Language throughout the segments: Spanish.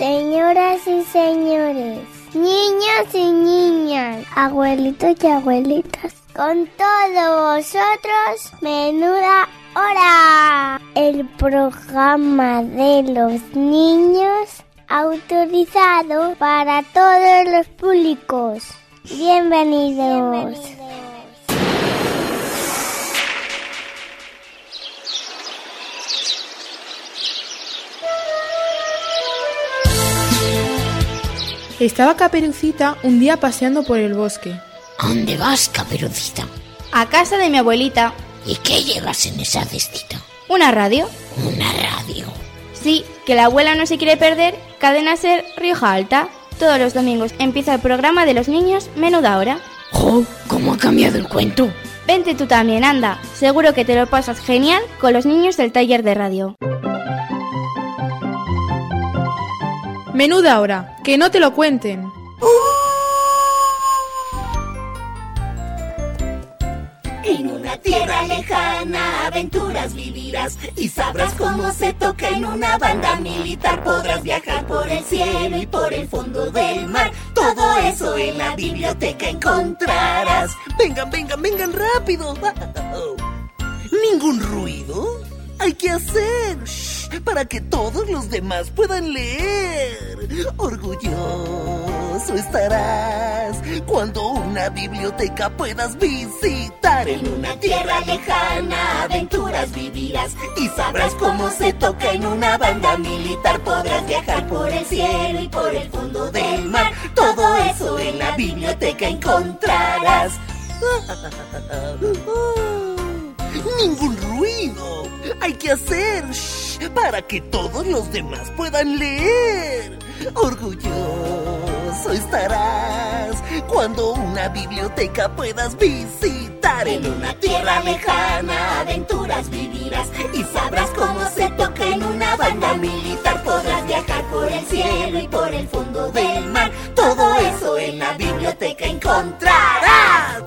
señoras y señores, niños y niñas, abuelitos y abuelitas, con todos vosotros, Menuda Hora, el programa de los niños autorizado para todos los públicos. Bienvenidos. Estaba Caperucita un día paseando por el bosque. ¿A dónde vas, Caperucita? A casa de mi abuelita. ¿Y qué llevas en esa cestita? ¿Una radio? ¿Una radio? Sí, que la abuela no se quiere perder Cadena Ser Rioja Alta. Todos los domingos empieza el programa de los niños Menuda Hora. ¡Oh! ¿Cómo ha cambiado el cuento? Vente tú también, anda. Seguro que te lo pasas genial con los niños del taller de radio. Menuda Hora, que no te lo cuenten. En una tierra lejana aventuras vivirás y sabrás cómo se toca en una banda militar. Podrás viajar por el cielo y por el fondo del mar. Todo eso en la biblioteca encontrarás. Vengan rápido. ¿Ningún ruido? Hay que hacer para que todos los demás puedan leer. Orgulloso estarás cuando una biblioteca puedas visitar. En una tierra lejana aventuras vivirás y sabrás cómo se toca en una banda militar. Podrás viajar por el cielo y por el fondo del mar. Todo eso en la biblioteca encontrarás. Ningún ruido. Hay que hacer para que todos los demás puedan leer. Orgulloso estarás cuando una biblioteca puedas visitar. En una tierra lejana aventuras vivirás y sabrás cómo se toca en una banda militar. Podrás viajar por el cielo y por el fondo del mar. Todo eso en la biblioteca encontrarás.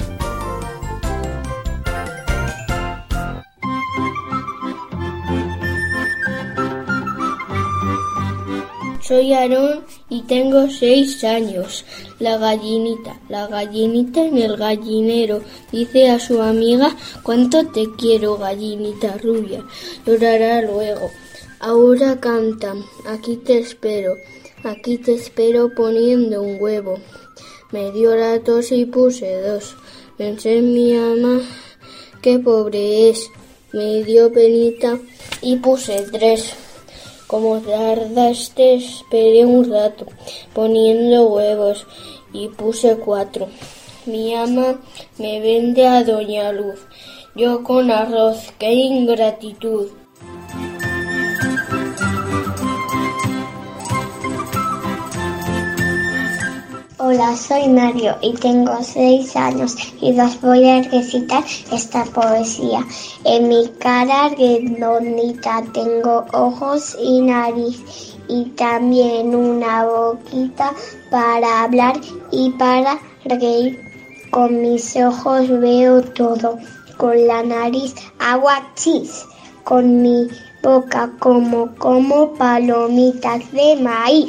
Soy Aarón y tengo 6 años. La gallinita en el gallinero dice a su amiga: ¿cuánto te quiero, gallinita rubia? Llorará luego. Ahora canta: aquí te espero poniendo un huevo. Me dio la tos y puse 2. Pensé en mi ama, qué pobre es. Me dio penita y puse 3. Como tardaste, esperé un rato, poniendo huevos, y puse 4. Mi ama me vende a Doña Luz, yo con arroz, qué ingratitud. Hola, soy Mario y tengo 6 años y os voy a recitar esta poesía. En mi cara redondita tengo ojos y nariz y también una boquita para hablar y para reír. Con mis ojos veo todo, con la nariz agua chis, con mi boca como palomitas de maíz.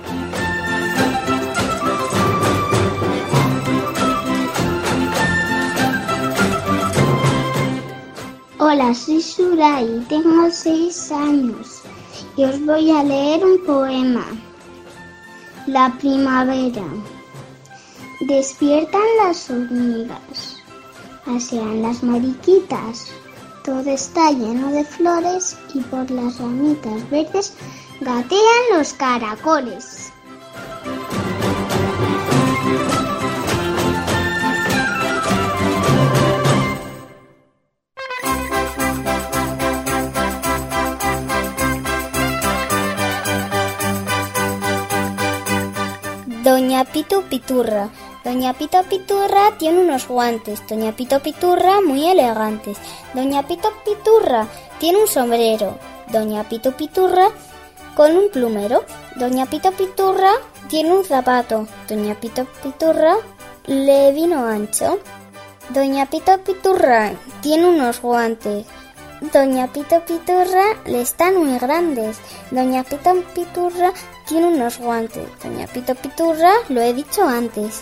Hola, soy Suray, tengo 6 años y os voy a leer un poema. La primavera. Despiertan las hormigas, pasean las mariquitas, todo está lleno de flores y por las ramitas verdes gatean los caracoles. Doña Pito Piturra. Doña Pito Piturra tiene unos guantes. Doña Pito Piturra muy elegantes. Doña Pito Piturra tiene un sombrero. Doña Pito Piturra con un plumero. Doña Pito Piturra tiene un zapato. Doña Pito Piturra le vino ancho. Doña Pito Piturra tiene unos guantes. Doña Pito Piturra le están muy grandes. Doña Pito Piturra tiene unos guantes. Doña Pito Piturra, lo he dicho antes.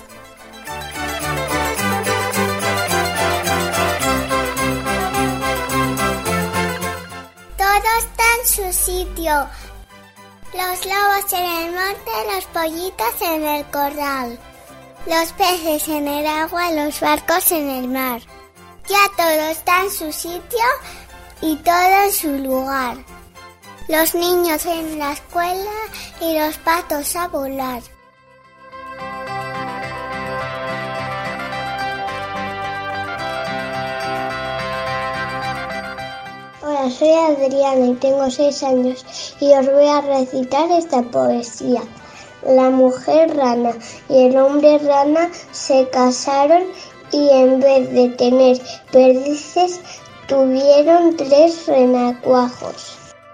Todo está en su sitio. Los lobos en el monte, los pollitos en el corral. Los peces en el agua, los barcos en el mar. Ya todo está en su sitio y todo en su lugar. Los niños en la escuela y los patos a volar. Hola, soy Adriana y tengo 6 años y os voy a recitar esta poesía. La mujer rana y el hombre rana se casaron y en vez de tener perdices tuvieron 3 renacuajos.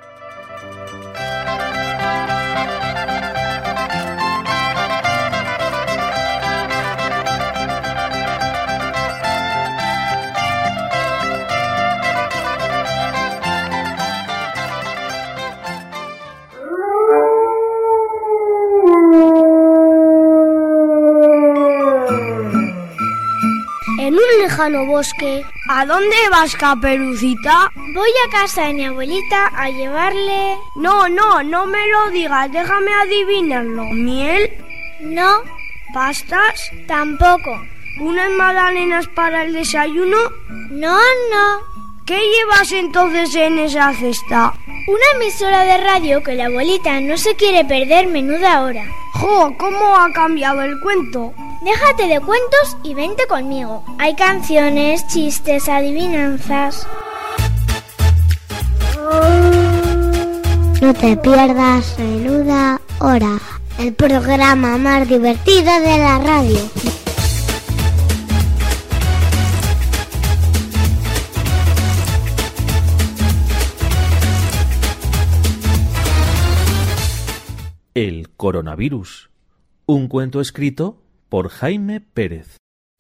En un lejano bosque. ¿A dónde vas, Caperucita? Voy a casa de mi abuelita a llevarle... No me lo digas, déjame adivinarlo. ¿Miel? No. ¿Pastas? Tampoco. ¿Unas magdalenas para el desayuno? No. ¿Qué llevas entonces en esa cesta? Una emisora de radio que la abuelita no se quiere perder menuda hora. ¡Jo! ¿Cómo ha cambiado el cuento? Déjate de cuentos y vente conmigo. Hay canciones, chistes, adivinanzas. No te pierdas Menuda Hora, el programa más divertido de la radio. El coronavirus. Un cuento escrito por Jaime Pérez.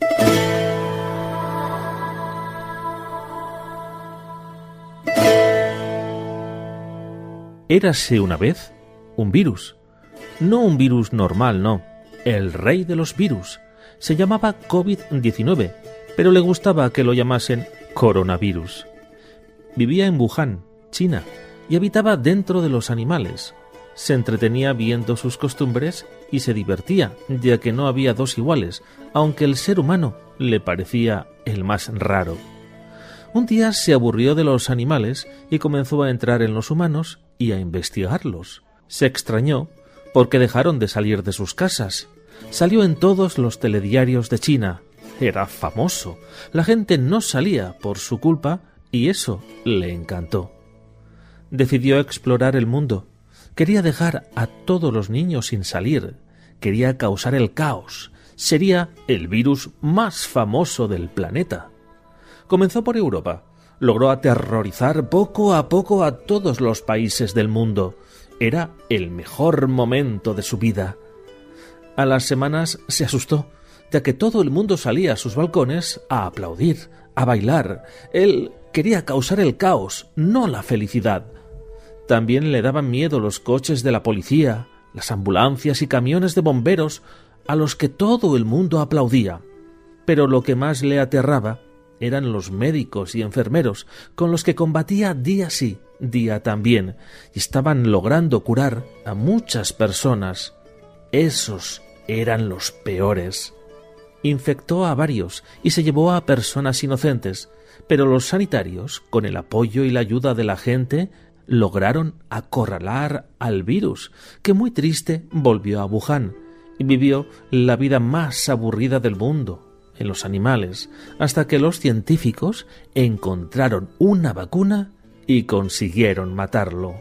Érase una vez un virus. No un virus normal, no. El rey de los virus. Se llamaba COVID-19, pero le gustaba que lo llamasen coronavirus. Vivía en Wuhan, China, y habitaba dentro de los animales. Se entretenía viendo sus costumbres y se divertía, ya que no había dos iguales, aunque el ser humano le parecía el más raro. Un día se aburrió de los animales y comenzó a entrar en los humanos y a investigarlos. Se extrañó porque dejaron de salir de sus casas. Salió en todos los telediarios de China. Era famoso. La gente no salía por su culpa y eso le encantó. Decidió explorar el mundo. Quería dejar a todos los niños sin salir. Quería causar el caos. Sería el virus más famoso del planeta. Comenzó por Europa. Logró aterrorizar poco a poco a todos los países del mundo. Era el mejor momento de su vida. A las semanas se asustó, ya que todo el mundo salía a sus balcones a aplaudir, a bailar. Él quería causar el caos, no la felicidad. También le daban miedo los coches de la policía, las ambulancias y camiones de bomberos a los que todo el mundo aplaudía. Pero lo que más le aterraba eran los médicos y enfermeros con los que combatía día sí, día también, y estaban logrando curar a muchas personas. Esos eran los peores. Infectó a varios y se llevó a personas inocentes, pero los sanitarios, con el apoyo y la ayuda de la gente, lograron acorralar al virus, que muy triste volvió a Wuhan y vivió la vida más aburrida del mundo, en los animales, hasta que los científicos encontraron una vacuna y consiguieron matarlo.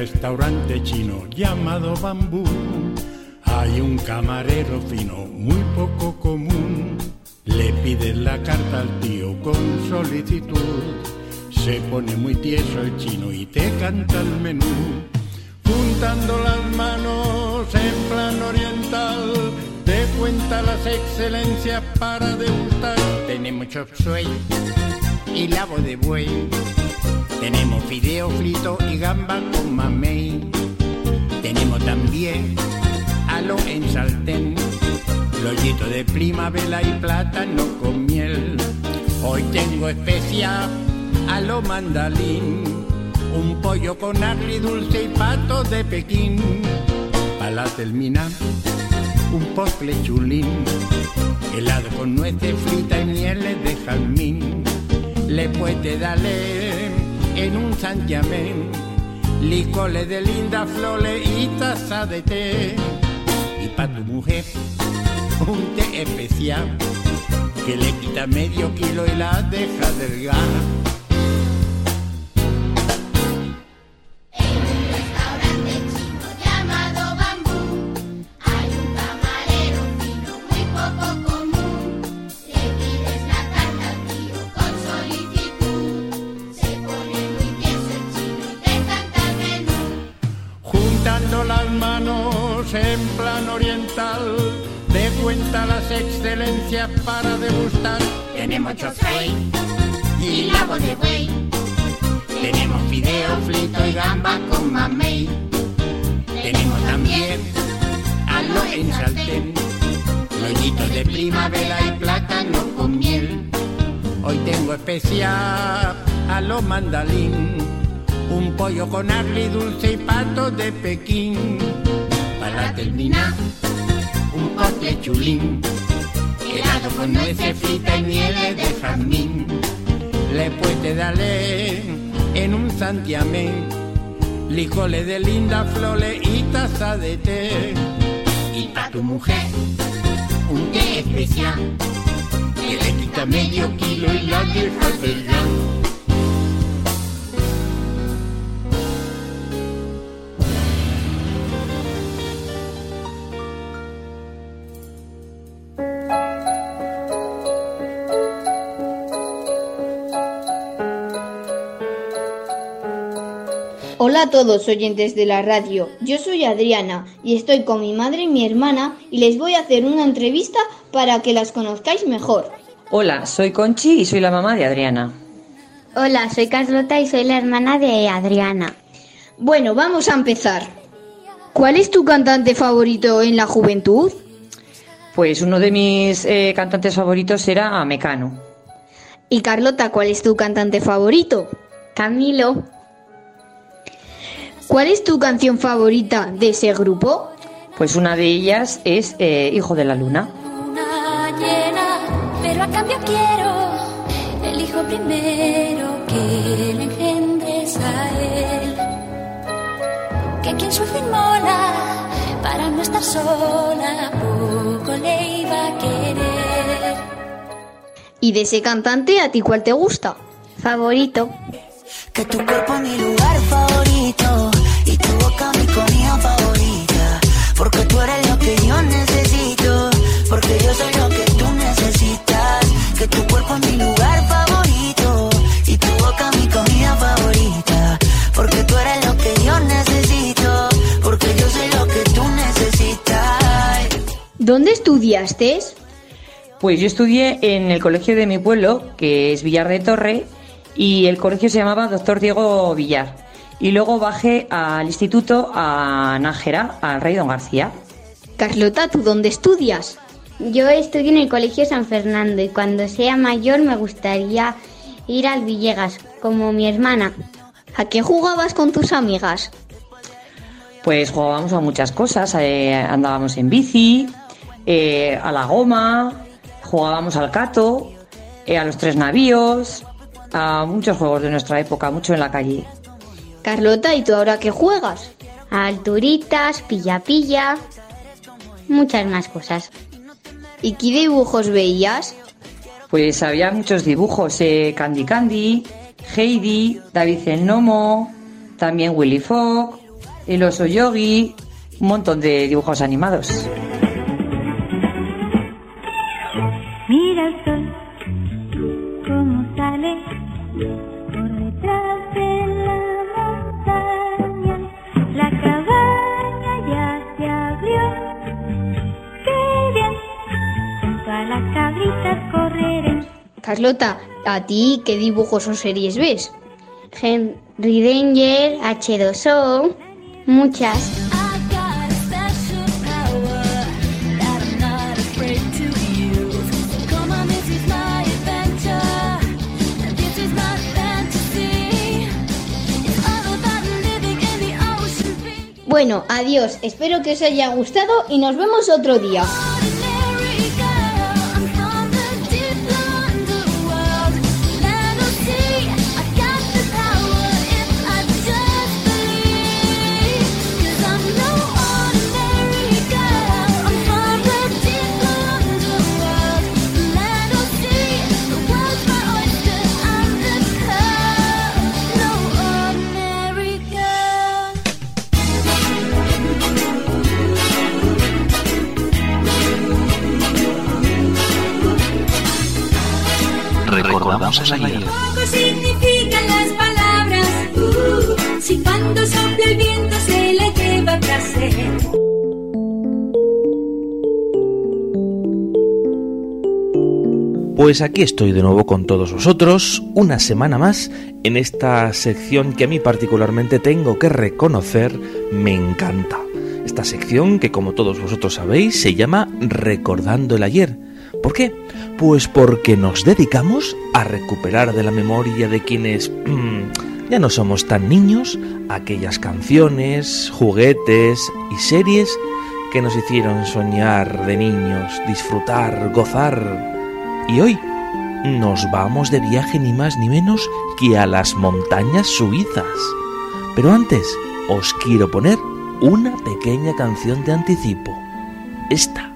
restaurante chino llamado Bambú hay un camarero fino muy poco común. Le pides la carta al tío con solicitud. Se pone muy tieso el chino y te canta el menú. Juntando las manos en plan oriental, te cuenta las excelencias para degustar. Tenemos chop suey y labo de buey. Tenemos fideo frito y gamba con mamey. Tenemos también alo en sartén, lollito de primavera y plátano con miel. Hoy tengo especial a lo mandalín, un pollo con agridulce y pato de Pekín. Para terminar, un postre chulín, helado con nueces fritas y mieles de jazmín. Le puedes darle en un santiamén, licores de linda flores y taza de té. Y para tu mujer, un té especial que le quita medio kilo y la deja delgada. Las manos en plan oriental, te cuenta las excelencias para degustar. Tenemos chop suey y labo de buey. Tenemos fideo frito y gamba con mamey. Tenemos también alo en sartén, rollitos de primavera y plátano con miel. Hoy tengo especial a lo mandalín, un pollo con agridulce y pato de Pekín. Para terminar, un postre chulín, helado con nueces fritas y mieles de jazmín. Le puedes darle en un santiamén, licores de linda flores y taza de té. Y para tu mujer, un té especial que le quita medio kilo y la deja delgada. Hola a todos oyentes de la radio, yo soy Adriana y estoy con mi madre y mi hermana y les voy a hacer una entrevista para que las conozcáis mejor. Hola, soy Conchi y soy la mamá de Adriana. Hola, soy Carlota y soy la hermana de Adriana. Bueno, vamos a empezar. ¿Cuál es tu cantante favorito en la juventud? Pues uno de mis cantantes favoritos era Mecano. ¿Y Carlota, cuál es tu cantante favorito? Camilo. ¿Cuál es tu canción favorita de ese grupo? Pues una de ellas es Hijo de la Luna. Luna llena, pero a cambio quiero el hijo primero que le engendres a él. Que quien su fin mola para no estar sola, poco le iba a querer. ¿Y de ese cantante a ti cuál te gusta? Favorito. Que tu cuerpo es mi lugar favorito y tu boca mi comida favorita. Porque tú eres lo que yo necesito, porque yo soy lo que tú necesitas. Que tu cuerpo es mi lugar favorito y tu boca mi comida favorita. Porque tú eres lo que yo necesito, porque yo soy lo que tú necesitas. ¿Dónde estudiaste? Pues yo estudié en el colegio de mi pueblo, que es Villar de Torre, y el colegio se llamaba Dr. Diego Villar. Y luego bajé al instituto a Nájera, al Rey Don García. Carlota, ¿tú dónde estudias? Yo estudio en el colegio San Fernando y cuando sea mayor me gustaría ir al Villegas, como mi hermana. ¿A qué jugabas con tus amigas? Pues jugábamos a muchas cosas, andábamos en bici, a la goma, jugábamos al cato, a los tres navíos, a muchos juegos de nuestra época, mucho en la calle. Carlota, ¿y tú ahora qué juegas? A alturitas, pilla-pilla, muchas más cosas. ¿Y qué dibujos veías? Pues había muchos dibujos, Candy Candy, Heidi, David el Gnomo, también Willy Fogg, el oso Yogi, un montón de dibujos animados. Mira el sol, cómo sale por detrás de la montaña. La cabaña ya se abrió. ¡Qué bien! Junto a las cabritas correré. Carlota, ¿a ti qué dibujos o series ves? Henry Danger, H2O, muchas. Bueno, adiós, espero que os haya gustado y nos vemos otro día. Recordamos el ayer. Poco significan las palabras, si cuando sopla el viento se le lleva placer. Pues aquí estoy de nuevo con todos vosotros, una semana más, en esta sección que a mí particularmente tengo que reconocer, me encanta. Esta sección que, como todos vosotros sabéis, se llama Recordando el ayer. ¿Por qué? Pues porque nos dedicamos a recuperar de la memoria de quienes ya no somos tan niños aquellas canciones, juguetes y series que nos hicieron soñar de niños, disfrutar, gozar. Y hoy nos vamos de viaje ni más ni menos que a las montañas suizas. Pero antes os quiero poner una pequeña canción de anticipo. Esta.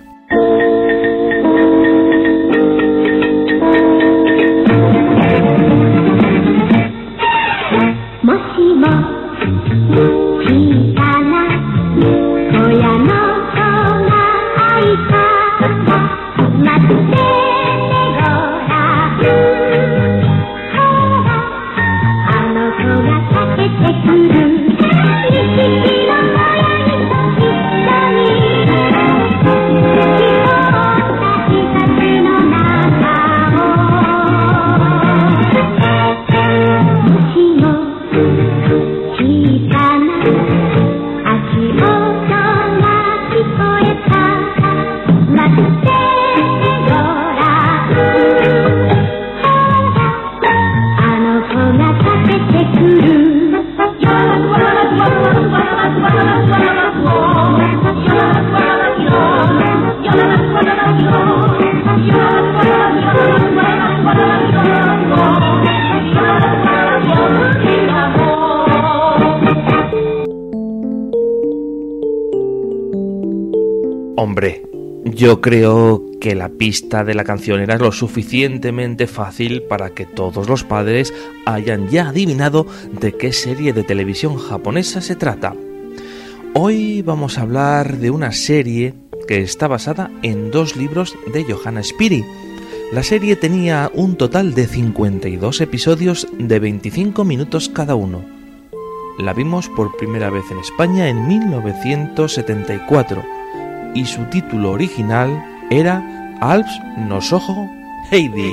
Hombre, yo creo que la pista de la canción era lo suficientemente fácil para que todos los padres hayan ya adivinado de qué serie de televisión japonesa se trata. Hoy vamos a hablar de una serie que está basada en 2 libros de Johanna Spyri. La serie tenía un total de 52 episodios de 25 minutos cada uno. La vimos por primera vez en España en 1974 y su título original era Alps no Shoujo Heidi.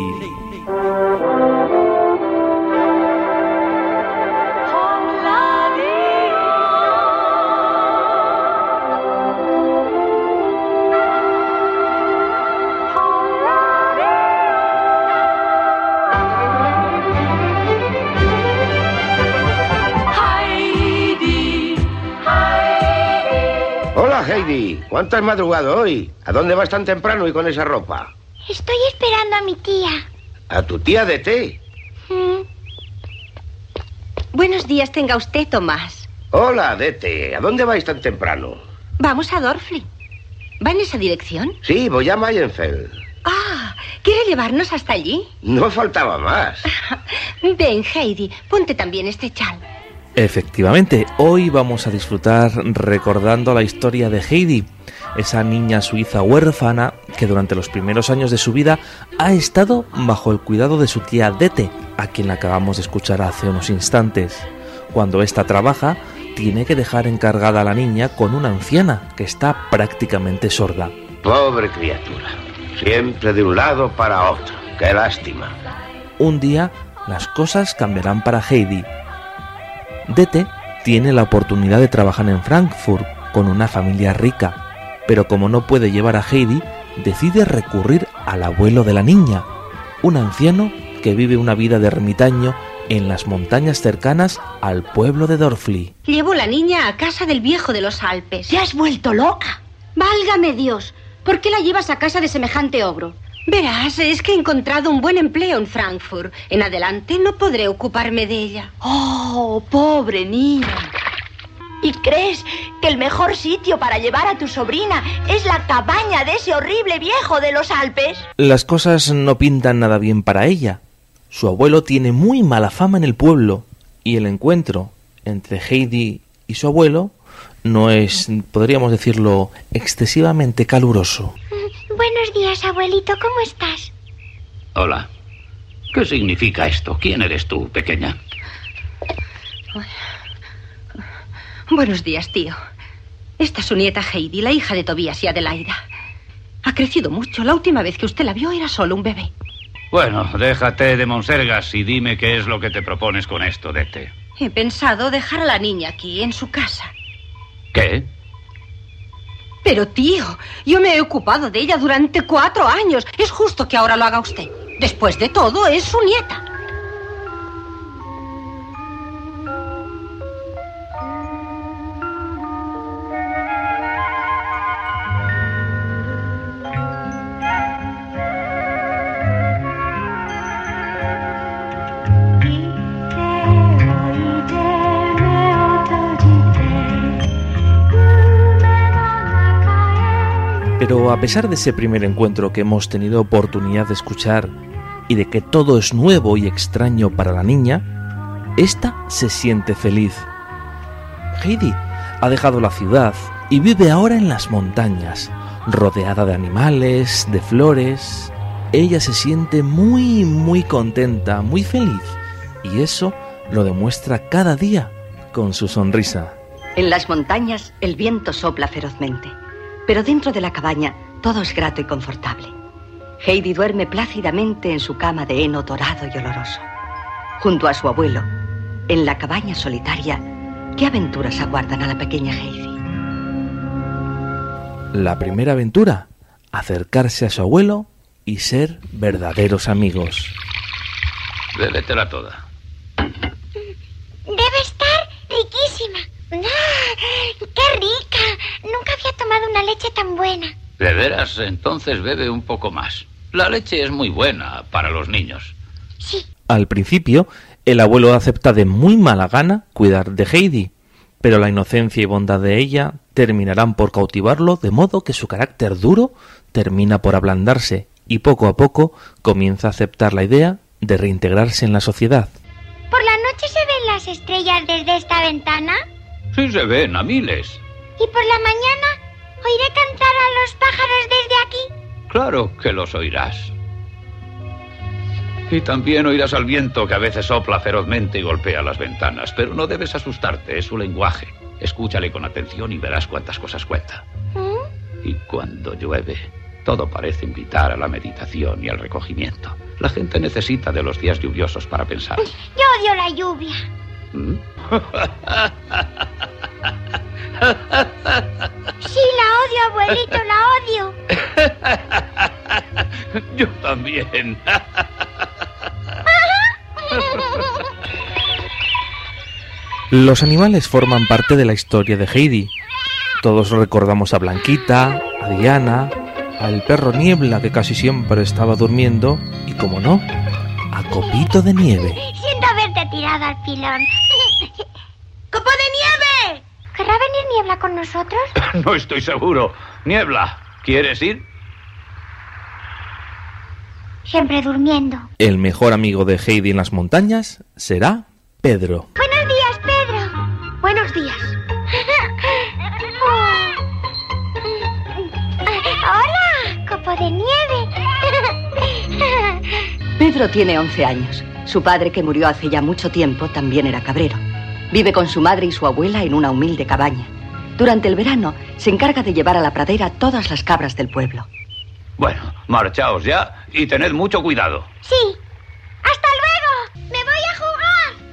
Heidi, ¿cuánto has madrugado hoy? ¿A dónde vas tan temprano y con esa ropa? Estoy esperando a mi tía. ¿A tu tía de té? Buenos días tenga usted, Tomás. Hola, Dete. ¿A dónde vais tan temprano? Vamos a Dorfli. ¿Va en esa dirección? Sí, voy a Mayenfeld. Ah, ¿quiere llevarnos hasta allí? No faltaba más. Ven, Heidi, ponte también este chal. Efectivamente, hoy vamos a disfrutar recordando la historia de Heidi, esa niña suiza huérfana que durante los primeros años de su vida ha estado bajo el cuidado de su tía Dete, a quien acabamos de escuchar hace unos instantes. Cuando ésta trabaja, tiene que dejar encargada a la niña con una anciana que está prácticamente sorda. Pobre criatura, siempre de un lado para otro. ¡Qué lástima! Un día, las cosas cambiarán para Heidi. Dete tiene la oportunidad de trabajar en Frankfurt con una familia rica, pero como no puede llevar a Heidi, decide recurrir al abuelo de la niña, un anciano que vive una vida de ermitaño en las montañas cercanas al pueblo de Dorfli. Llevo la niña a casa del viejo de los Alpes. ¿Te has vuelto loca? Válgame Dios, ¿por qué la llevas a casa de semejante ogro? Verás, es que he encontrado un buen empleo en Frankfurt. En adelante no podré ocuparme de ella. Oh, pobre niña. ¿Y crees que el mejor sitio para llevar a tu sobrina es la cabaña de ese horrible viejo de los Alpes? Las cosas no pintan nada bien para ella. Su abuelo tiene muy mala fama en el pueblo y el encuentro entre Heidi y su abuelo no es, podríamos decirlo, excesivamente caluroso. Buenos días, abuelito, ¿cómo estás? Hola. ¿Qué significa esto? ¿Quién eres tú, pequeña? Buenos días, tío. Esta es su nieta Heidi, la hija de Tobías y Adelaida. Ha crecido mucho. La última vez que usted la vio era solo un bebé. Bueno, déjate de monsergas y dime qué es lo que te propones con esto, Dete. He pensado dejar a la niña aquí, en su casa. ¿Qué? Pero, tío, yo me he ocupado de ella durante 4 años. Es justo que ahora lo haga usted. Después de todo, es su nieta. Pero a pesar de ese primer encuentro que hemos tenido oportunidad de escuchar y de que todo es nuevo y extraño para la niña, ésta se siente feliz. Heidi ha dejado la ciudad y vive ahora en las montañas, rodeada de animales, de flores. Ella se siente muy contenta, muy feliz, y eso lo demuestra cada día con su sonrisa. En las montañas el viento sopla ferozmente, pero dentro de la cabaña todo es grato y confortable. Heidi duerme plácidamente en su cama de heno dorado y oloroso. Junto a su abuelo, en la cabaña solitaria, ¿qué aventuras aguardan a la pequeña Heidi? La primera aventura, acercarse a su abuelo y ser verdaderos amigos. Bébetela toda. Debe estar riquísima. ¡Qué rica! Nunca había tomado una leche tan buena. ¿De veras? Entonces bebe un poco más. La leche es muy buena para los niños. Sí. Al principio, el abuelo acepta de muy mala gana cuidar de Heidi, pero la inocencia y bondad de ella terminarán por cautivarlo, de modo que su carácter duro termina por ablandarse y poco a poco comienza a aceptar la idea de reintegrarse en la sociedad. ¿Por la noche se ven las estrellas desde esta ventana? Sí se ven a miles. ¿Y por la mañana oiré cantar a los pájaros desde aquí? Claro que los oirás. Y también oirás al viento que a veces sopla ferozmente y golpea las ventanas. Pero no debes asustarte, es su lenguaje. Escúchale con atención y verás cuántas cosas cuenta. Y cuando llueve, todo parece invitar a la meditación y al recogimiento. La gente necesita de los días lluviosos para pensar. Yo odio la lluvia. Sí, la odio, abuelito, la odio. Yo también. Los animales forman parte de la historia de Heidi. Todos recordamos a Blanquita, a Diana, al perro Niebla que casi siempre estaba durmiendo y, como no, a Copito de Nieve. Siento haberte tirado al pilón. ¡Copo de Nieve! ¿Querrá venir Niebla con nosotros? No estoy seguro. Niebla, ¿quieres ir? Siempre durmiendo. El mejor amigo de Heidi en las montañas será Pedro. Buenos días, Pedro. de nieve. Pedro tiene 11 años. Su padre, que murió hace ya mucho tiempo, también era cabrero. Vive con su madre y su abuela en una humilde cabaña. Durante el verano se encarga de llevar a la pradera todas las cabras del pueblo. Bueno, marchaos ya y tened mucho cuidado. Sí. ¡Hasta luego! ¡Me voy a jugar!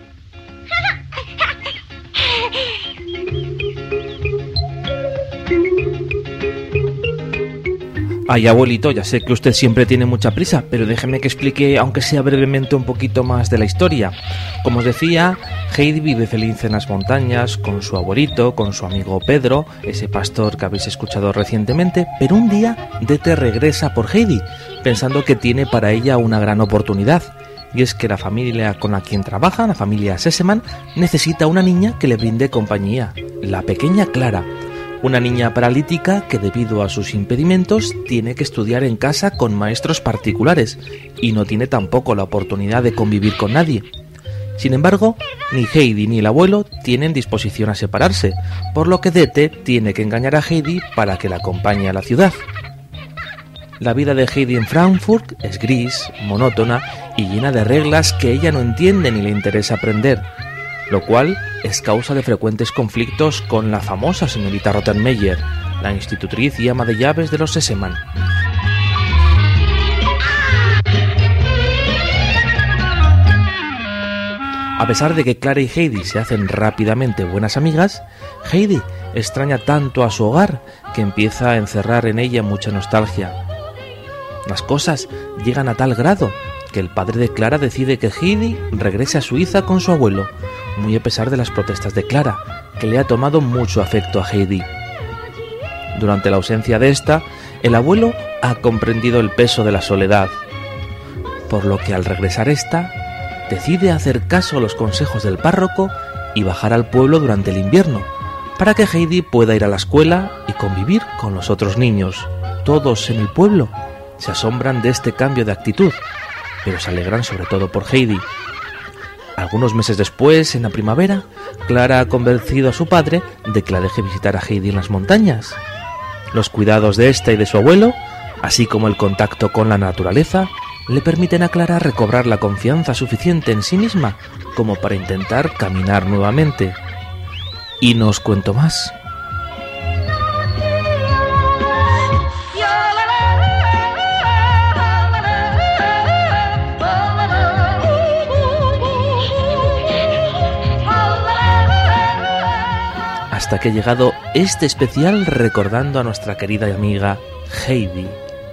Ay, abuelito, ya sé que usted siempre tiene mucha prisa, pero déjeme que explique, aunque sea brevemente, un poquito más de la historia. Como os decía, Heidi vive feliz en las montañas, con su abuelito, con su amigo Pedro, ese pastor que habéis escuchado recientemente, pero un día Dete regresa por Heidi, pensando que tiene para ella una gran oportunidad. Y es que la familia con la quien trabaja, la familia Sesemann, necesita una niña que le brinde compañía, la pequeña Clara. Una niña paralítica que debido a sus impedimentos tiene que estudiar en casa con maestros particulares y no tiene tampoco la oportunidad de convivir con nadie. Sin embargo, ni Heidi ni el abuelo tienen disposición a separarse, por lo que Dete tiene que engañar a Heidi para que la acompañe a la ciudad. La vida de Heidi en Frankfurt es gris, monótona y llena de reglas que ella no entiende ni le interesa aprender, lo cual es causa de frecuentes conflictos con la famosa señorita Rottenmeier, la institutriz y ama de llaves de los Sesemann. A pesar de que Clara y Heidi se hacen rápidamente buenas amigas, Heidi extraña tanto a su hogar que empieza a encerrar en ella mucha nostalgia. Las cosas llegan a tal grado que el padre de Clara decide que Heidi regrese a Suiza con su abuelo, muy a pesar de las protestas de Clara, que le ha tomado mucho afecto a Heidi. Durante la ausencia de esta, el abuelo ha comprendido el peso de la soledad, por lo que al regresar esta, decide hacer caso a los consejos del párroco y bajar al pueblo durante el invierno, para que Heidi pueda ir a la escuela y convivir con los otros niños. Todos en el pueblo se asombran de este cambio de actitud, pero se alegran sobre todo por Heidi. Algunos meses después, en la primavera, Clara ha convencido a su padre de que la deje visitar a Heidi en las montañas. Los cuidados de esta y de su abuelo, así como el contacto con la naturaleza, le permiten a Clara recobrar la confianza suficiente en sí misma como para intentar caminar nuevamente. Y no os cuento más. Hasta que ha llegado este especial recordando a nuestra querida amiga Heidi.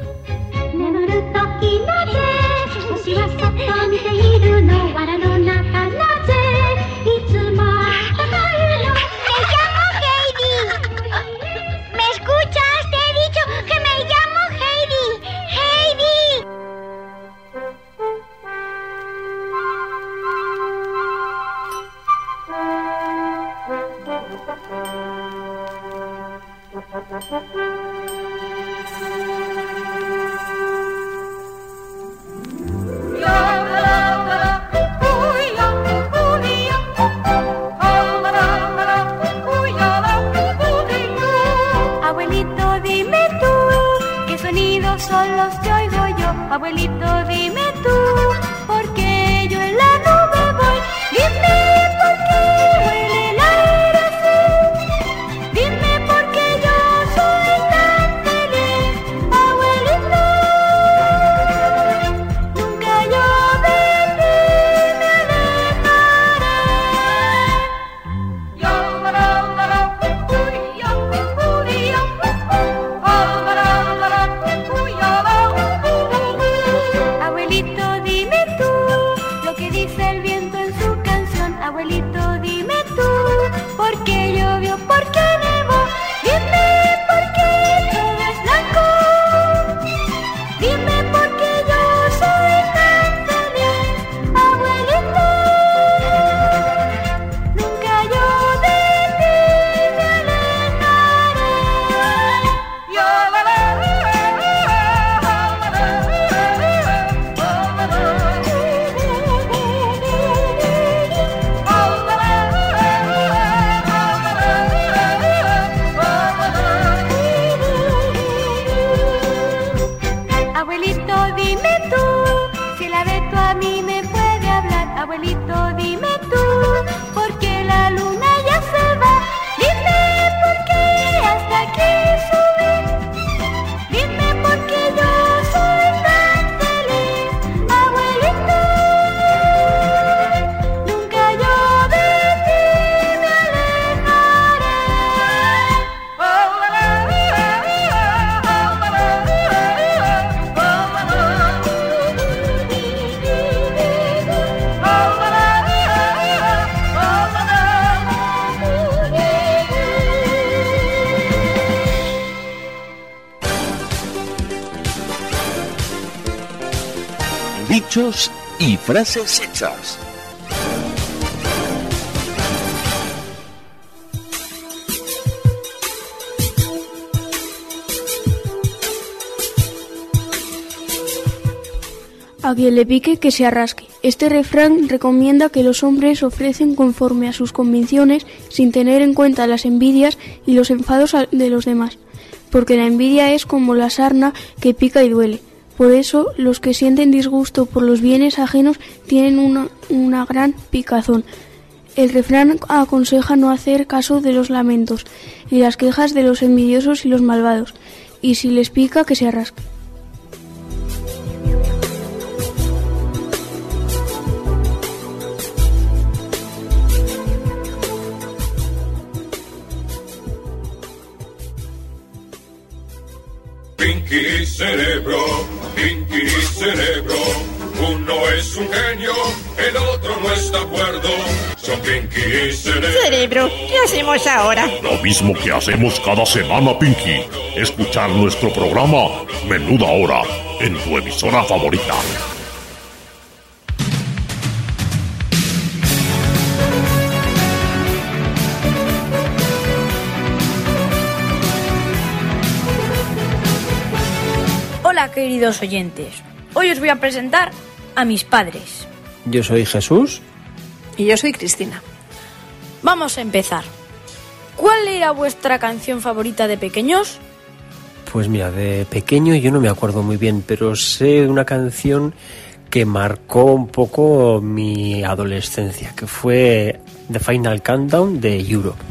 Abuelito, dime tú, ¿qué sonidos son los que oigo yo? Abuelito, dime tú, ¿por qué yo en la nube voy? Dime por qué huele el aire así. Dime por qué yo soy tan feliz. Abuelito, nunca yo de ti me alejaré. Abuelito, dime tú, si el abeto a mí me puede hablar. Abuelito, dime tú, ¿por qué la luna ya se va? Dime por qué hasta aquí sube. Dime por qué yo soy tan feliz. Abuelito, nunca yo de ti me alejaré. Dichos y frases hechas. A quien le pique, que se arrasque. Este refrán recomienda que los hombres ofrecen conforme a sus convicciones sin tener en cuenta las envidias y los enfados de los demás, porque la envidia es como la sarna que pica y duele. Por eso, los que sienten disgusto por los bienes ajenos tienen una gran picazón. El refrán aconseja no hacer caso de los lamentos y las quejas de los envidiosos y los malvados, y si les pica, que se arrasque. Pinky Cerebro, uno es un genio, el otro no está de acuerdo. Son Pinky y Cerebro. Cerebro, ¿qué hacemos ahora? Lo mismo que hacemos cada semana, Pinky. Escuchar nuestro programa Menuda Hora en tu emisora favorita. Hola, queridos oyentes. Hoy os voy a presentar a mis padres. Yo soy Jesús. Y yo soy Cristina. Vamos a empezar. ¿Cuál era vuestra canción favorita de pequeños? Pues mira, de pequeño yo no me acuerdo muy bien, pero sé de una canción que marcó un poco mi adolescencia, que fue The Final Countdown de Europe.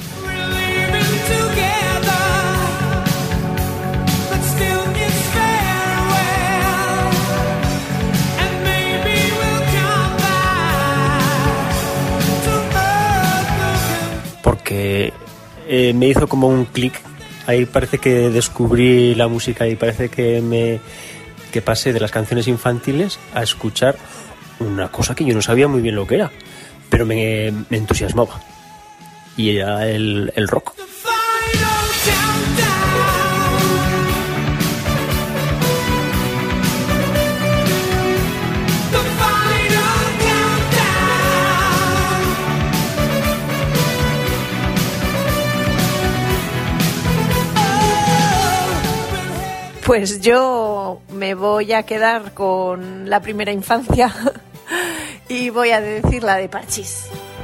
Porque me hizo como un clic. Ahí parece que descubrí la música y parece que pasé de las canciones infantiles a escuchar una cosa que yo no sabía muy bien lo que era, pero me entusiasmaba, y era el rock. Pues yo me voy a quedar con la primera infancia y voy a decir la de Parchís.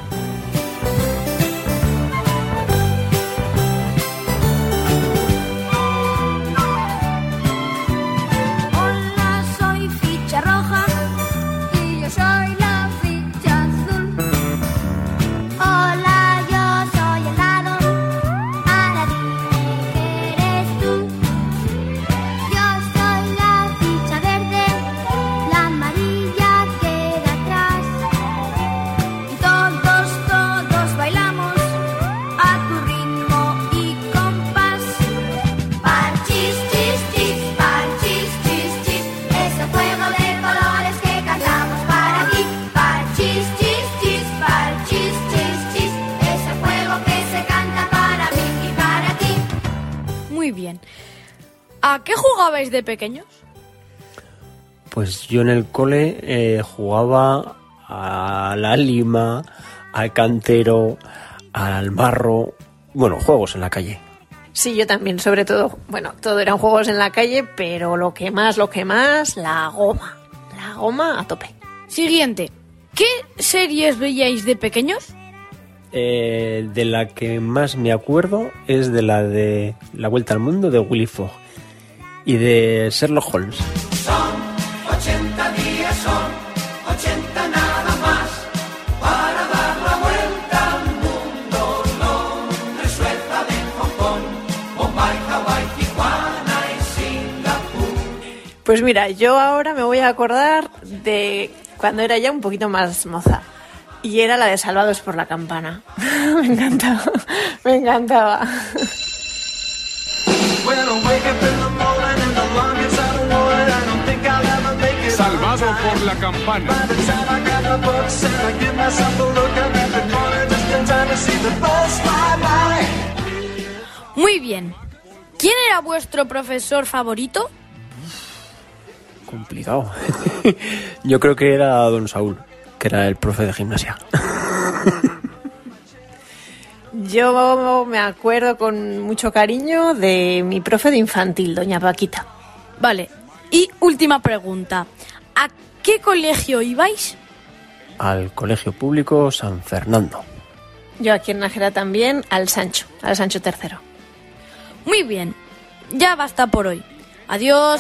Hola, soy ficha roja y yo soy la ficha azul. Hola, yo soy el lado, ahora dime qué eres tú. Yo soy la ficha verde, la amarilla queda atrás. Y todos bailamos a tu ritmo y compás. Parchís, chis, chis, parchís, chis, chis, ese juego de colores que cantamos para ti. Parchís, chis, chis, parchís, chis, chis, ese juego que se canta para mí y para ti. Muy bien. ¿A qué jugabais de pequeños? Pues yo en el cole jugaba a la lima, al cantero, al marro, bueno, juegos en la calle. Sí, yo también, sobre todo, bueno, todo eran juegos en la calle, pero lo que más, la goma a tope. Siguiente. ¿Qué series veíais de pequeños? De la que más me acuerdo es de la de La Vuelta al Mundo de Willy Fogg y de Sherlock Holmes. son 80 nada más para dar la vuelta al mundo. Londres, Suecia, de Hong Kong, Bombay, Hawái, Tijuana y Singapur. Pues mira, yo ahora me voy a acordar de cuando era ya un poquito más moza. Y era la de Salvados por la Campana. Me encantaba, me encantaba. Salvado por la Campana. Muy bien. ¿Quién era vuestro profesor favorito? Complicado. Yo creo que era don Saúl, que era el profe de gimnasia. Yo me acuerdo con mucho cariño de mi profe de infantil, doña Paquita. Vale. Y última pregunta. ¿A qué colegio ibais? Al Colegio Público San Fernando. Yo aquí en Nájera también, al Sancho III. Muy bien. Ya basta por hoy. Adiós.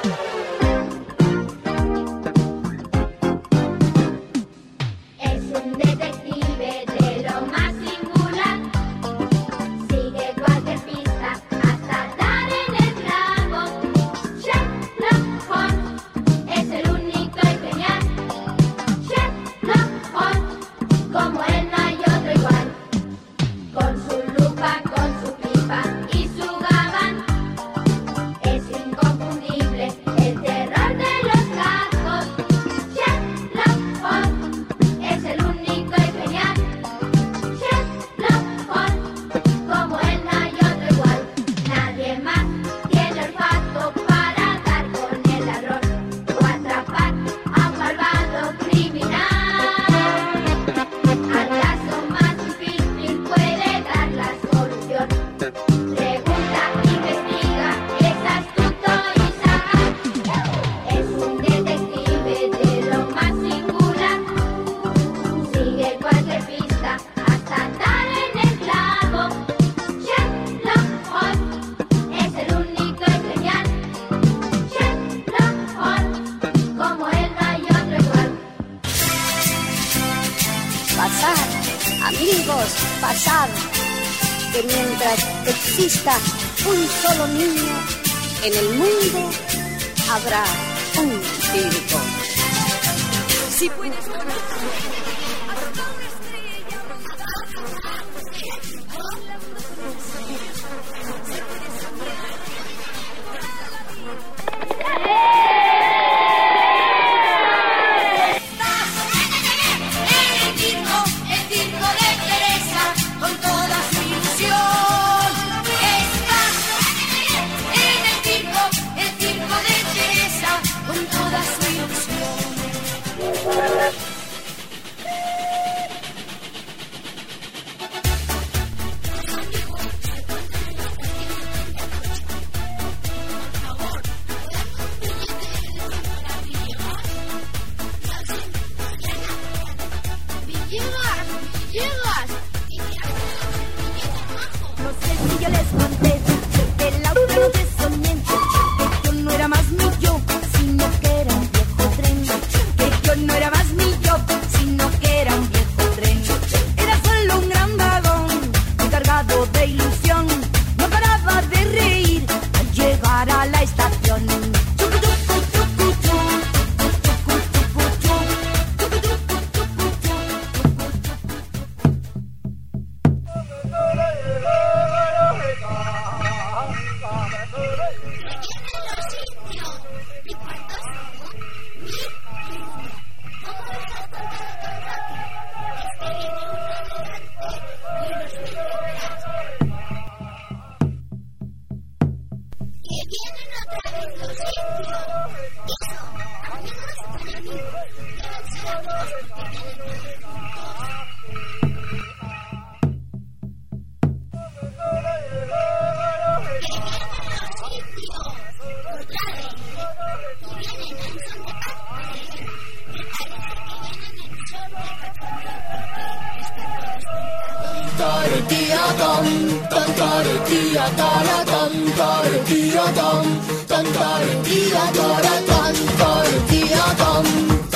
Pasad, que mientras exista un solo niño en el mundo, habrá un circo. Si puedes... Tan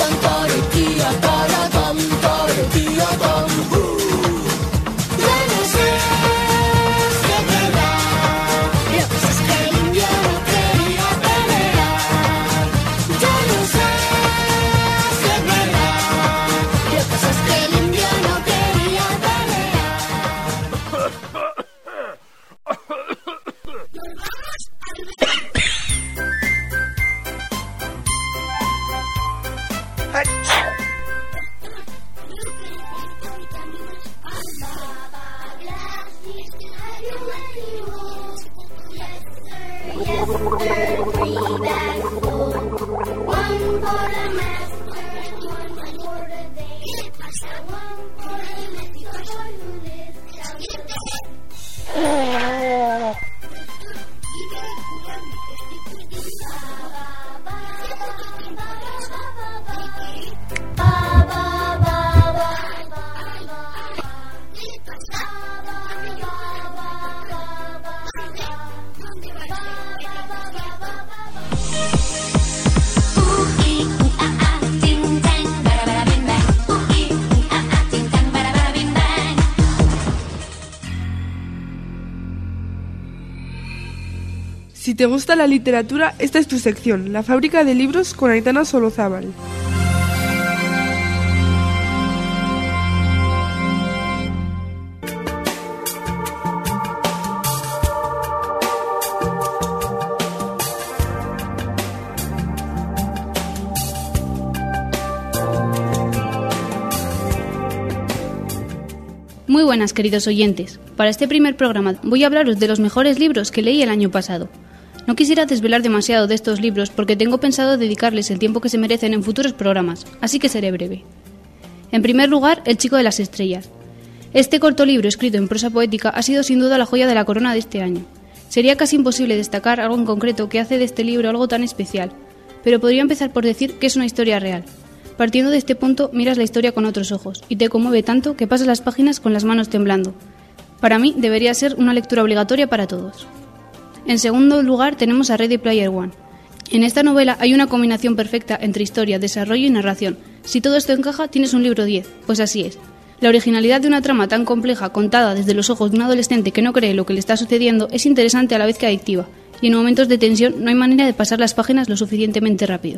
Si te gusta la literatura, esta es tu sección, La Fábrica de Libros con Aitana Solozábal. Muy buenas, queridos oyentes. Para este primer programa voy a hablaros de los mejores libros que leí el año pasado. No quisiera desvelar demasiado de estos libros porque tengo pensado dedicarles el tiempo que se merecen en futuros programas, así que seré breve. En primer lugar, El chico de las estrellas. Este corto libro escrito en prosa poética ha sido sin duda la joya de la corona de este año. Sería casi imposible destacar algo en concreto que hace de este libro algo tan especial, pero podría empezar por decir que es una historia real. Partiendo de este punto, miras la historia con otros ojos y te conmueve tanto que pasas las páginas con las manos temblando. Para mí debería ser una lectura obligatoria para todos. En segundo lugar tenemos a Ready Player One. En esta novela hay una combinación perfecta entre historia, desarrollo y narración. Si todo esto encaja, tienes un libro 10, pues así es. La originalidad de una trama tan compleja contada desde los ojos de un adolescente que no cree lo que le está sucediendo es interesante a la vez que adictiva, y en momentos de tensión no hay manera de pasar las páginas lo suficientemente rápido.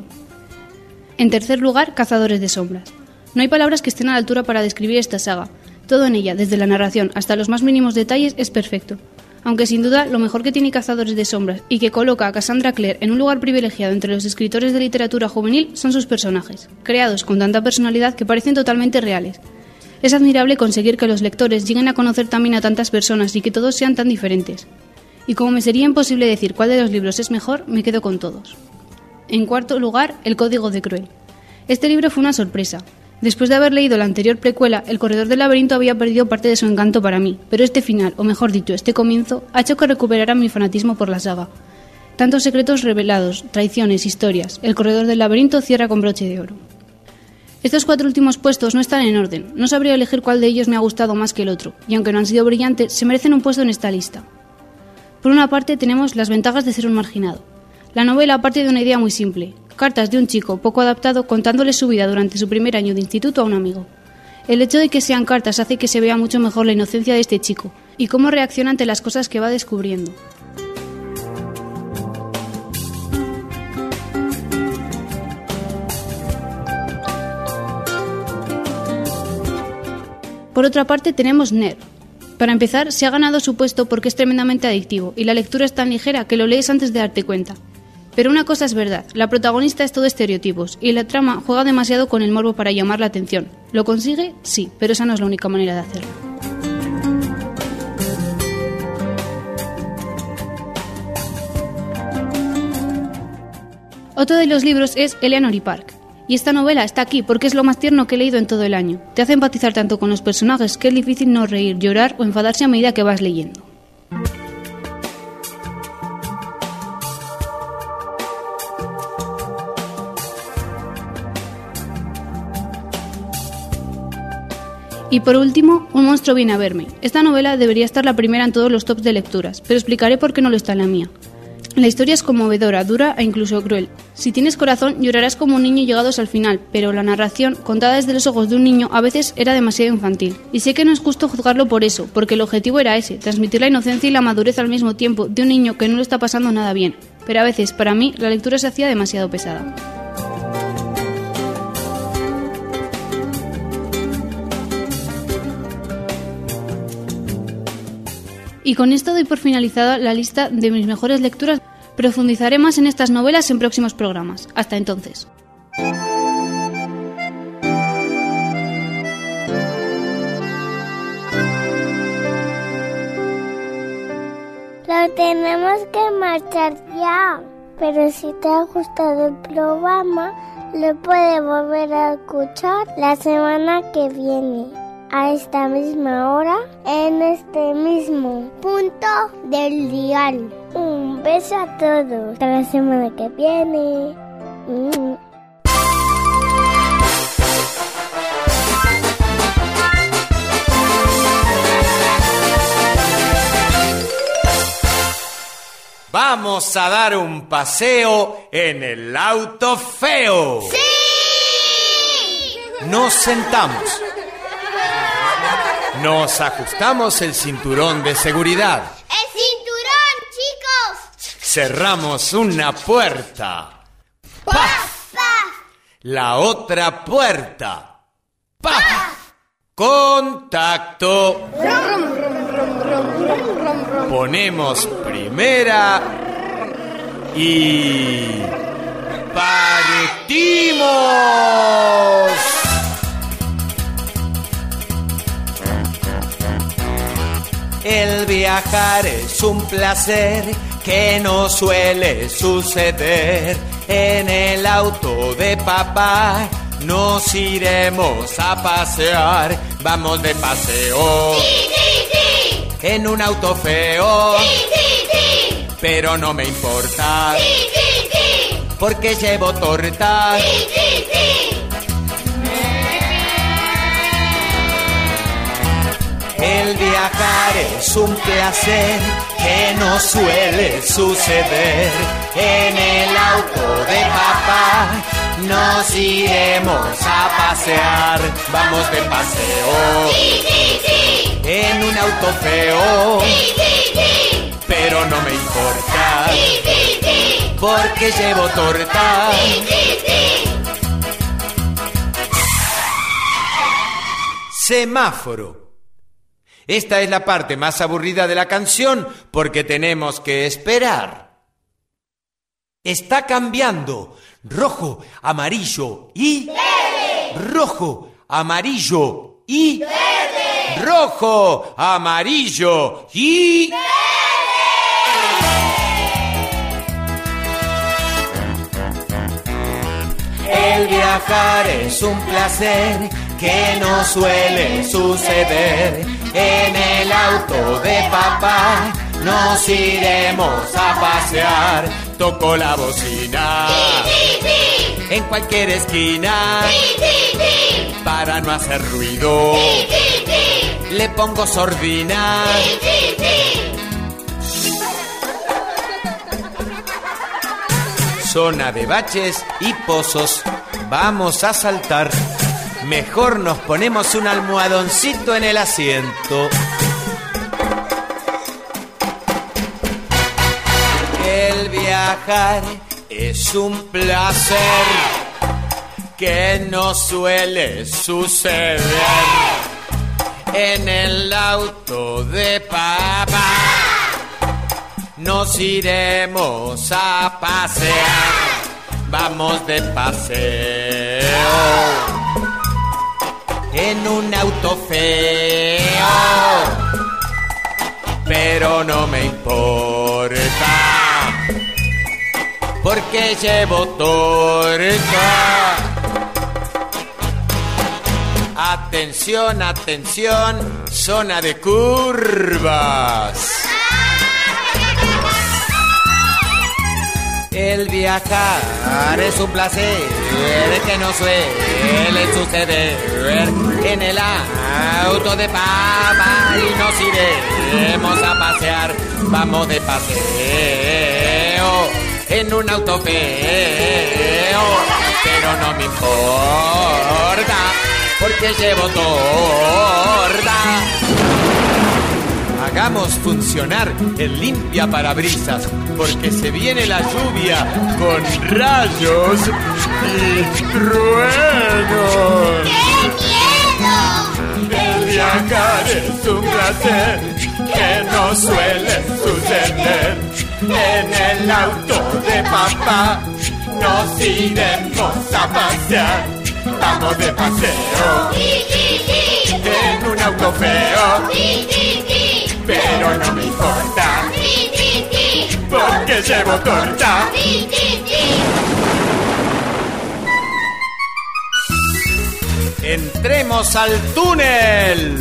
En tercer lugar, Cazadores de sombras. No hay palabras que estén a la altura para describir esta saga. Todo en ella, desde la narración hasta los más mínimos detalles, es perfecto. Aunque sin duda lo mejor que tiene Cazadores de sombras y que coloca a Cassandra Clare en un lugar privilegiado entre los escritores de literatura juvenil son sus personajes, creados con tanta personalidad que parecen totalmente reales. Es admirable conseguir que los lectores lleguen a conocer también a tantas personas y que todos sean tan diferentes. Y como me sería imposible decir cuál de los libros es mejor, me quedo con todos. En cuarto lugar, El código de Cruel. Este libro fue una sorpresa. Después de haber leído la anterior precuela, El corredor del laberinto había perdido parte de su encanto para mí, pero este final, o mejor dicho, este comienzo, ha hecho que recuperara mi fanatismo por la saga. Tantos secretos revelados, traiciones, historias. El corredor del laberinto cierra con broche de oro. Estos 4 últimos puestos no están en orden. No sabría elegir cuál de ellos me ha gustado más que el otro, y aunque no han sido brillantes, se merecen un puesto en esta lista. Por una parte tenemos Las ventajas de ser un marginado. La novela parte de una idea muy simple. Cartas de un chico poco adaptado contándole su vida durante su primer año de instituto a un amigo. El hecho de que sean cartas hace que se vea mucho mejor la inocencia de este chico y cómo reacciona ante las cosas que va descubriendo. Por otra parte tenemos Nerd. Para empezar, se ha ganado su puesto porque es tremendamente adictivo y la lectura es tan ligera que lo lees antes de darte cuenta. Pero una cosa es verdad, la protagonista es todo estereotipos y la trama juega demasiado con el morbo para llamar la atención. ¿Lo consigue? Sí, pero esa no es la única manera de hacerlo. Otro de los libros es Eleanor y Park. Y esta novela está aquí porque es lo más tierno que he leído en todo el año. Te hace empatizar tanto con los personajes que es difícil no reír, llorar o enfadarse a medida que vas leyendo. Y por último, Un monstruo viene a verme. Esta novela debería estar la primera en todos los tops de lecturas, pero explicaré por qué no lo está en la mía. La historia es conmovedora, dura e incluso cruel. Si tienes corazón, llorarás como un niño llegados al final, pero la narración, contada desde los ojos de un niño, a veces era demasiado infantil. Y sé que no es justo juzgarlo por eso, porque el objetivo era ese, transmitir la inocencia y la madurez al mismo tiempo de un niño que no lo está pasando nada bien. Pero a veces, para mí, la lectura se hacía demasiado pesada. Y con esto doy por finalizada la lista de mis mejores lecturas. Profundizaré más en estas novelas en próximos programas. Hasta entonces. tenemos que marchar ya. Pero si te ha gustado el programa, lo puedes volver a escuchar la semana que viene, a esta misma hora, en este mismo punto del dial. Un beso a todos. Hasta la semana que viene. Vamos a dar un paseo en el auto feo. ¡Sí! Nos sentamos. Nos ajustamos el cinturón de seguridad. ¡El cinturón, chicos! Cerramos una puerta. ¡Paf! La otra puerta. ¡Paf! Contacto. Ponemos primera y partimos. El viajar es un placer que no suele suceder. En el auto de papá nos iremos a pasear. Vamos de paseo. ¡Sí, sí, sí! En un auto feo. ¡Sí, sí, sí! Pero no me importa. ¡Sí, sí, sí! Porque llevo torta. ¡Sí, sí, sí! El viajar es un placer que no suele suceder. En el auto de papá nos iremos a pasear. Vamos de paseo. ¡Sí, sí, sí! En un auto feo. ¡Sí, sí, sí! Pero no me importa. ¡Sí, sí, sí! Porque llevo torta. ¡Sí, sí, sí! Semáforo. Esta es la parte más aburrida de la canción porque tenemos que esperar. Está cambiando. Rojo, amarillo y... ¡Verde! Rojo, amarillo y... ¡Verde! Rojo, amarillo y... El viajar es un placer que no suele suceder. En el auto de papá nos iremos a pasear. Toco la bocina. ¡Sí, sí, sí! En cualquier esquina. ¡Sí, sí, sí! Para no hacer ruido. ¡Sí, sí, sí! Le pongo sordina. ¡Sí, sí, sí! Zona de baches y pozos. Vamos a saltar. Mejor nos ponemos un almohadoncito en el asiento. El viajar es un placer que no suele suceder. En el auto de papá nos iremos a pasear. Vamos de paseo. En un auto feo, pero no me importa, porque llevo torta. Atención, atención, zona de curvas. El viajar es un placer que no suele suceder. En el auto de papá y nos iremos a pasear. Vamos de paseo en un auto feo, pero no me importa porque llevo torta. Hagamos funcionar el limpia parabrisas, porque se viene la lluvia con rayos y truenos. ¡Qué miedo! El viajar es un placer que no suele suceder. En el auto de papá nos iremos a pasear. Vamos de paseo. ¡Sí, sí, sí! En un auto feo. ¡Sí, sí, sí! Pero no me importa. ¡Sí, sí, sí! porque llevo torta. Entremos al túnel.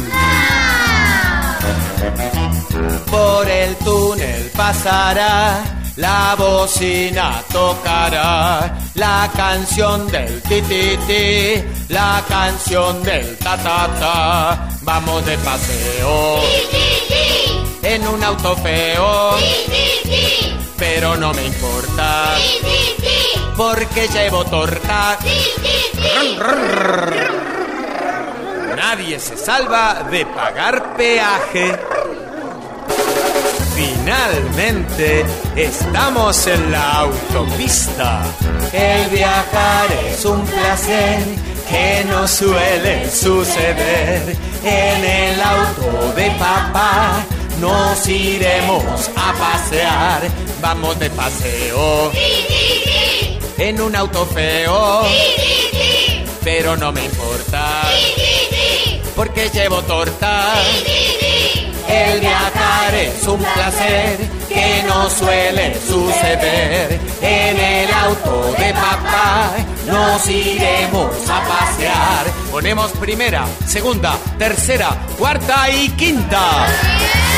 Por el túnel pasará, la bocina tocará, la canción del ti-ti-ti, la canción del ta-ta-ta. Vamos de paseo en un auto feo, pero no me importa porque llevo torta. Nadie se salva de pagar peaje. Finalmente estamos en la autopista. El viajar es un placer que no suele suceder. En el auto de papá nos iremos a pasear. Vamos de paseo en un auto feo, pero no me importa porque llevo torta. El viajar es un placer que no suele suceder. En el auto de papá nos iremos a pasear. Ponemos primera, segunda, tercera, cuarta y quinta.